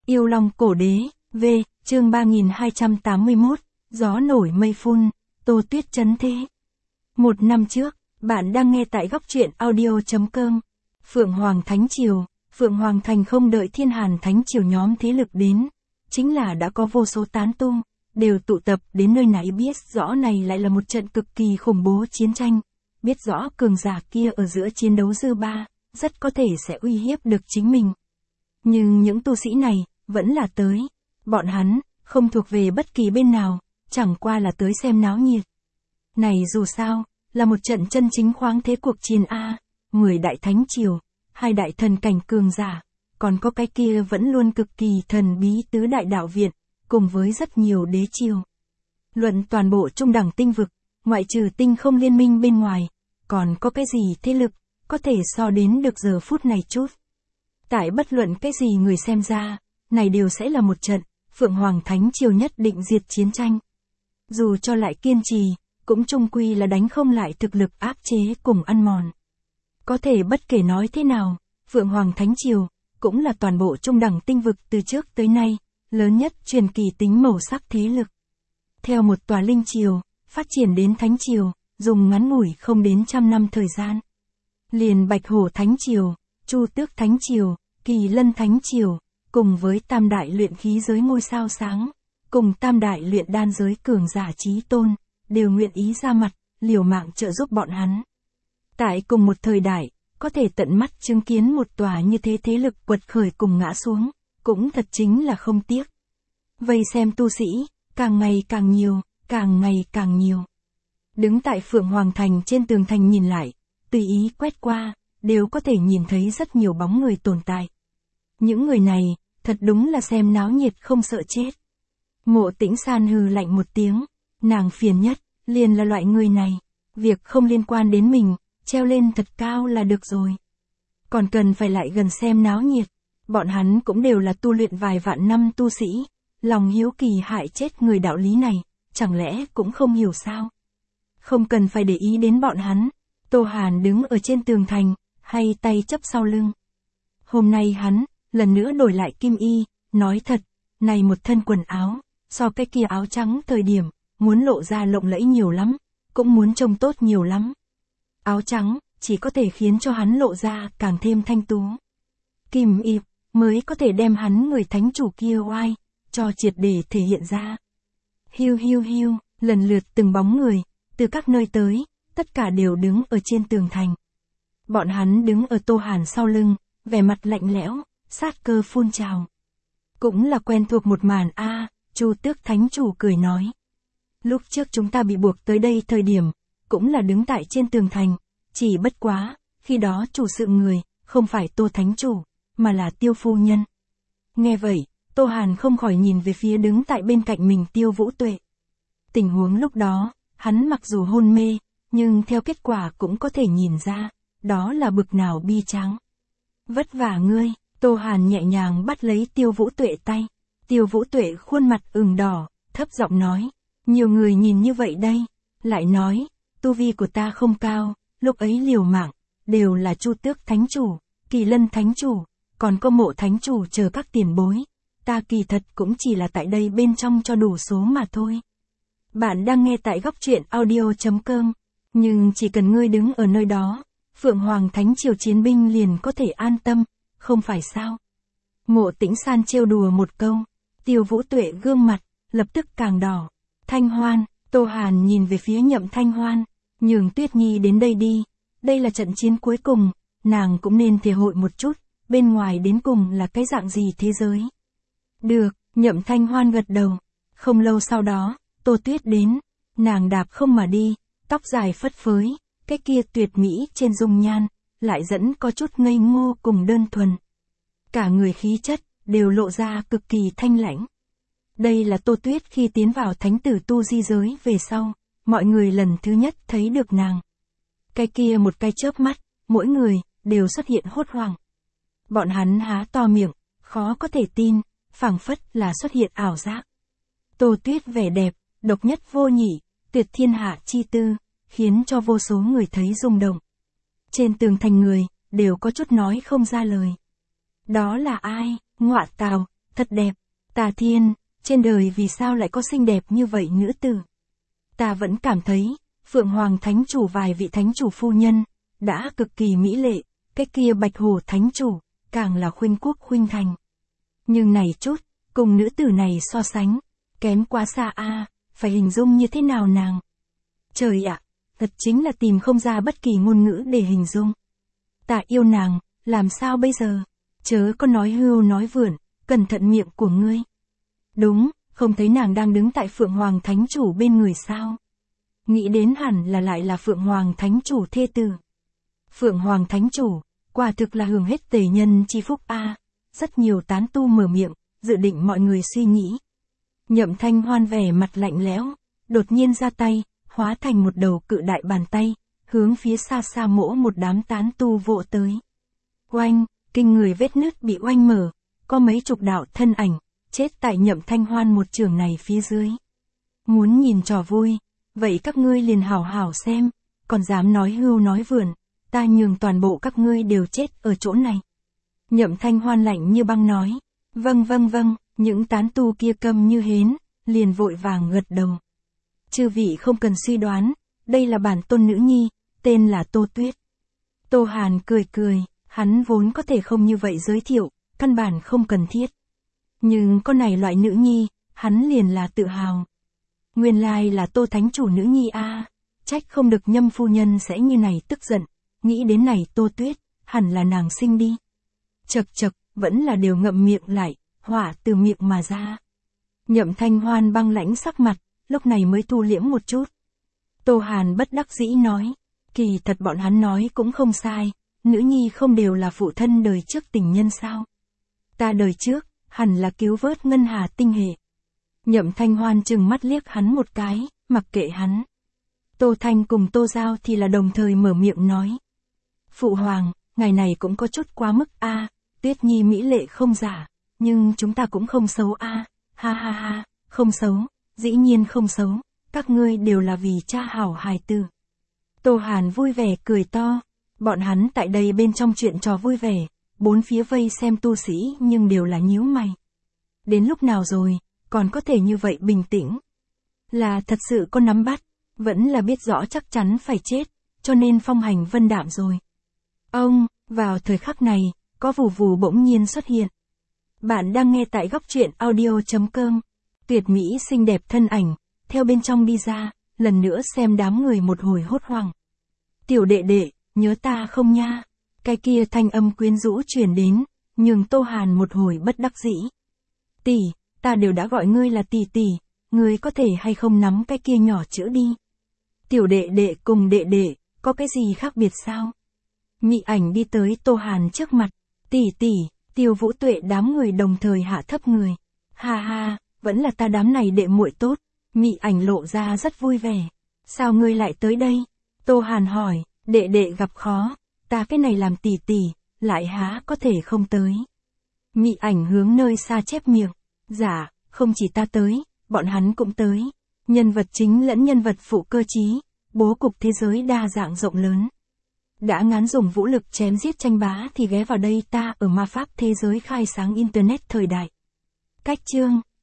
Yêu Long Cổ Đế, V, chương 3281, Gió nổi mây phun, Tô Tuyết trấn thế. Một năm trước, bạn đang nghe tại góc truyện audio.com. Phượng Hoàng Thánh Triều, Phượng Hoàng Thành không đợi Thiên Hàn Thánh Triều nhóm thế lực đến, chính là đã có vô số tán tu, đều tụ tập đến nơi này biết rõ này lại là một trận cực kỳ khủng bố chiến tranh, biết rõ cường giả kia ở giữa chiến đấu dư ba, rất có thể sẽ uy hiếp được chính mình. Nhưng những tu sĩ này, vẫn là tới. Bọn hắn, không thuộc về bất kỳ bên nào, chẳng qua là tới xem náo nhiệt. Này dù sao, là một trận chân chính khoáng thế cuộc chiến A, 10 đại thánh triều, 2 đại thần cảnh cường giả, còn có cái kia vẫn luôn cực kỳ thần bí tứ đại đạo viện, cùng với rất nhiều đế triều. Luận toàn bộ trung đẳng tinh vực, ngoại trừ tinh không liên minh bên ngoài, còn có cái gì thế lực, có thể so đến được giờ phút này chút. Tại bất luận cái gì người xem ra, này đều sẽ là một trận, Phượng Hoàng Thánh Triều nhất định diệt chiến tranh. Dù cho lại kiên trì, cũng chung quy là đánh không lại thực lực áp chế cùng ăn mòn. Có thể bất kể nói thế nào, Phượng Hoàng Thánh Triều, cũng là toàn bộ trung đẳng tinh vực từ trước tới nay, lớn nhất truyền kỳ tính màu sắc thế lực. Theo một tòa linh triều, phát triển đến Thánh Triều, dùng ngắn ngủi không đến 100 năm thời gian. Liền Bạch Hổ Thánh Triều, Chu Tước Thánh Triều, Kỳ Lân Thánh Triều, cùng với tam đại luyện khí giới ngôi sao sáng, cùng tam đại luyện đan giới cường giả chí tôn, đều nguyện ý ra mặt, liều mạng trợ giúp bọn hắn. Tại cùng một thời đại, có thể tận mắt chứng kiến một tòa như thế thế lực quật khởi cùng ngã xuống, cũng thật chính là không tiếc. Vây xem tu sĩ, càng ngày càng nhiều, càng ngày càng nhiều. Đứng tại Phượng Hoàng Thành trên tường thành nhìn lại, tùy ý quét qua, đều có thể nhìn thấy rất nhiều bóng người tồn tại. Những người này, thật đúng là xem náo nhiệt không sợ chết. Mộ Tĩnh San hừ lạnh một tiếng, nàng phiền nhất, liền là loại người này, việc không liên quan đến mình, treo lên thật cao là được rồi. Còn cần phải lại gần xem náo nhiệt, bọn hắn cũng đều là tu luyện vài vạn năm tu sĩ, lòng hiếu kỳ hại chết người đạo lý này, chẳng lẽ cũng không hiểu sao? Không cần phải để ý đến bọn hắn, Tô Hàn đứng ở trên tường thành, hay tay chấp sau lưng. Hôm nay hắn, lần nữa đổi lại kim y, nói thật, này một thân quần áo, so cái kia áo trắng thời điểm, muốn lộ ra lộng lẫy nhiều lắm, cũng muốn trông tốt nhiều lắm. Áo trắng, chỉ có thể khiến cho hắn lộ ra càng thêm thanh tú. Kim y, mới có thể đem hắn người thánh chủ kia oai, cho triệt để thể hiện ra. Hiu hiu hiu, lần lượt từng bóng người, từ các nơi tới, tất cả đều đứng ở trên tường thành. Bọn hắn đứng ở Tô Hàn sau lưng, vẻ mặt lạnh lẽo, sát cơ phun trào. Cũng là quen thuộc một màn a, Chu Tước Thánh Chủ cười nói. Lúc trước chúng ta bị buộc tới đây thời điểm, cũng là đứng tại trên tường thành, chỉ bất quá, khi đó chủ sự người, không phải Tô Thánh Chủ, mà là Tiêu Phu Nhân. Nghe vậy, Tô Hàn không khỏi nhìn về phía đứng tại bên cạnh mình Tiêu Vũ Tuệ. Tình huống lúc đó, hắn mặc dù hôn mê, nhưng theo kết quả cũng có thể nhìn ra, đó là bực nào bi tráng. Vất vả ngươi, Tô Hàn nhẹ nhàng bắt lấy Tiêu Vũ Tuệ tay. Tiêu Vũ Tuệ khuôn mặt ửng đỏ, thấp giọng nói, nhiều người nhìn như vậy đây, lại nói, tu vi của ta không cao, lúc ấy liều mạng, đều là Chu Tước Thánh Chủ, Kỳ Lân Thánh Chủ, còn có Mộ Thánh Chủ chờ các tiền bối, ta kỳ thật cũng chỉ là tại đây bên trong cho đủ số mà thôi. Bạn đang nghe tại góc truyện audio.com, nhưng chỉ cần ngươi đứng ở nơi đó, Phượng Hoàng Thánh Triều chiến binh liền có thể an tâm, không phải sao? Mộ Tĩnh San trêu đùa một câu, Tiêu Vũ Tuệ gương mặt, lập tức càng đỏ. Thanh Hoan, Tô Hàn nhìn về phía Nhậm Thanh Hoan, nhường Tuyết Nhi đến đây đi, đây là trận chiến cuối cùng, nàng cũng nên thể hội một chút, bên ngoài đến cùng là cái dạng gì thế giới. Được, Nhậm Thanh Hoan gật đầu. Không lâu sau đó, Tô Tuyết đến, nàng đạp không mà đi, tóc dài phất phới, cái kia tuyệt mỹ trên dung nhan, lại dẫn có chút ngây ngô cùng đơn thuần. Cả người khí chất, đều lộ ra cực kỳ thanh lãnh. Đây là Tô Tuyết khi tiến vào thánh tử tu di giới về sau, mọi người lần thứ nhất thấy được nàng. Cái kia một cái chớp mắt, mỗi người, đều xuất hiện hốt hoảng. Bọn hắn há to miệng, khó có thể tin, phảng phất là xuất hiện ảo giác. Tô Tuyết vẻ đẹp, độc nhất vô nhị, tuyệt thiên hạ chi tư, khiến cho vô số người thấy rung động. Trên tường thành người, đều có chút nói không ra lời. Đó là ai? Ngọa tào, thật đẹp. Tà Thiên, trên đời vì sao lại có xinh đẹp như vậy nữ tử? Ta vẫn cảm thấy, Phượng Hoàng Thánh Chủ vài vị Thánh Chủ phu nhân, đã cực kỳ mỹ lệ, cái kia Bạch Hổ Thánh Chủ, càng là khuynh quốc khuynh thành. Nhưng này chút, cùng nữ tử này so sánh, kém quá xa a, phải hình dung như thế nào nàng? Trời ạ, thật chính là tìm không ra bất kỳ ngôn ngữ để hình dung. Ta yêu nàng, làm sao bây giờ? Chớ có nói hưu nói vượn, cẩn thận miệng của ngươi. Đúng, không thấy nàng đang đứng tại Phượng Hoàng Thánh Chủ bên người sao? Nghĩ đến hẳn là lại là Phượng Hoàng Thánh Chủ thê tử. Phượng Hoàng Thánh Chủ, quả thực là hưởng hết tề nhân chi phúc a. Rất nhiều tán tu mở miệng, dự định mọi người suy nghĩ. Nhậm Thanh Hoan vẻ mặt lạnh lẽo, đột nhiên ra tay, hóa thành một đầu cự đại bàn tay, hướng phía xa xa mỗ một đám tán tu vỗ tới. Oanh, kinh người vết nứt bị oanh mở, có mấy chục đạo thân ảnh, chết tại Nhậm Thanh Hoan một trường này phía dưới. Muốn nhìn trò vui, vậy các ngươi liền hảo hảo xem, còn dám nói hưu nói vượn, ta nhường toàn bộ các ngươi đều chết ở chỗ này. Nhậm Thanh Hoan lạnh như băng nói, vâng vâng vâng, những tán tu kia câm như hến, liền vội vàng gật đầu. Chư vị không cần suy đoán, đây là bản tôn nữ nhi, tên là Tô Tuyết. Tô Hàn cười cười, hắn vốn có thể không như vậy giới thiệu, căn bản không cần thiết. Nhưng con này loại nữ nhi, hắn liền là tự hào. Nguyên lai là Tô Thánh Chủ nữ nhi a, trách không được Nhâm phu nhân sẽ như này tức giận, nghĩ đến này Tô Tuyết, hẳn là nàng sinh đi. Chậc chậc, vẫn là đều ngậm miệng lại, hỏa từ miệng mà ra. Nhậm Thanh Hoan băng lãnh sắc mặt, lúc này mới thu liễm một chút. Tô Hàn bất đắc dĩ nói, kỳ thật bọn hắn nói cũng không sai, nữ nhi không đều là phụ thân đời trước tình nhân sao? Ta đời trước, hẳn là cứu vớt ngân hà tinh hệ. Nhậm Thanh Hoan chừng mắt liếc hắn một cái, mặc kệ hắn. Tô Thanh cùng Tô Giao thì là đồng thời mở miệng nói. Phụ hoàng, ngày này cũng có chút quá mức a, Tuyết Nhi mỹ lệ không giả, nhưng chúng ta cũng không xấu a, ha ha ha, không xấu, dĩ nhiên không xấu, các ngươi đều là vì cha hảo hài tử. Tô Hàn vui vẻ cười to, bọn hắn tại đây bên trong chuyện trò vui vẻ, bốn phía vây xem tu sĩ nhưng đều là nhíu mày. Đến lúc nào rồi, còn có thể như vậy bình tĩnh? Là thật sự có nắm bắt, vẫn là biết rõ chắc chắn phải chết, cho nên phong hành vân đạm rồi. Ông, vào thời khắc này, có vù vù bỗng nhiên xuất hiện. Bạn đang nghe tại góc truyện audio.com. Tuyệt mỹ xinh đẹp thân ảnh, theo bên trong đi ra, lần nữa xem đám người một hồi hốt hoảng. Tiểu đệ đệ, nhớ ta không nha? Cái kia thanh âm quyến rũ truyền đến, nhường Tô Hàn một hồi bất đắc dĩ. Tỷ, ta đều đã gọi ngươi là tỷ tỷ, ngươi có thể hay không nắm cái kia nhỏ chữ đi? Tiểu đệ đệ cùng đệ đệ, có cái gì khác biệt sao? Mị ảnh đi tới Tô Hàn trước mặt, tỷ tỷ, Tiêu Vũ Tuệ đám người đồng thời hạ thấp người. Ha ha, vẫn là ta đám này đệ muội tốt. Mị ảnh lộ ra rất vui vẻ. Sao ngươi lại tới đây? Tô Hàn hỏi, đệ đệ gặp khó, ta cái này làm tỷ tỷ, lại há có thể không tới. Mị ảnh hướng nơi xa chép miệng. Dạ, không chỉ ta tới, bọn hắn cũng tới. Nhân vật chính lẫn nhân vật phụ cơ chí, bố cục thế giới đa dạng rộng lớn. Đã ngán dùng vũ lực chém giết tranh bá thì ghé vào đây ta ở ma pháp thế giới khai sáng internet thời đại. Cách chương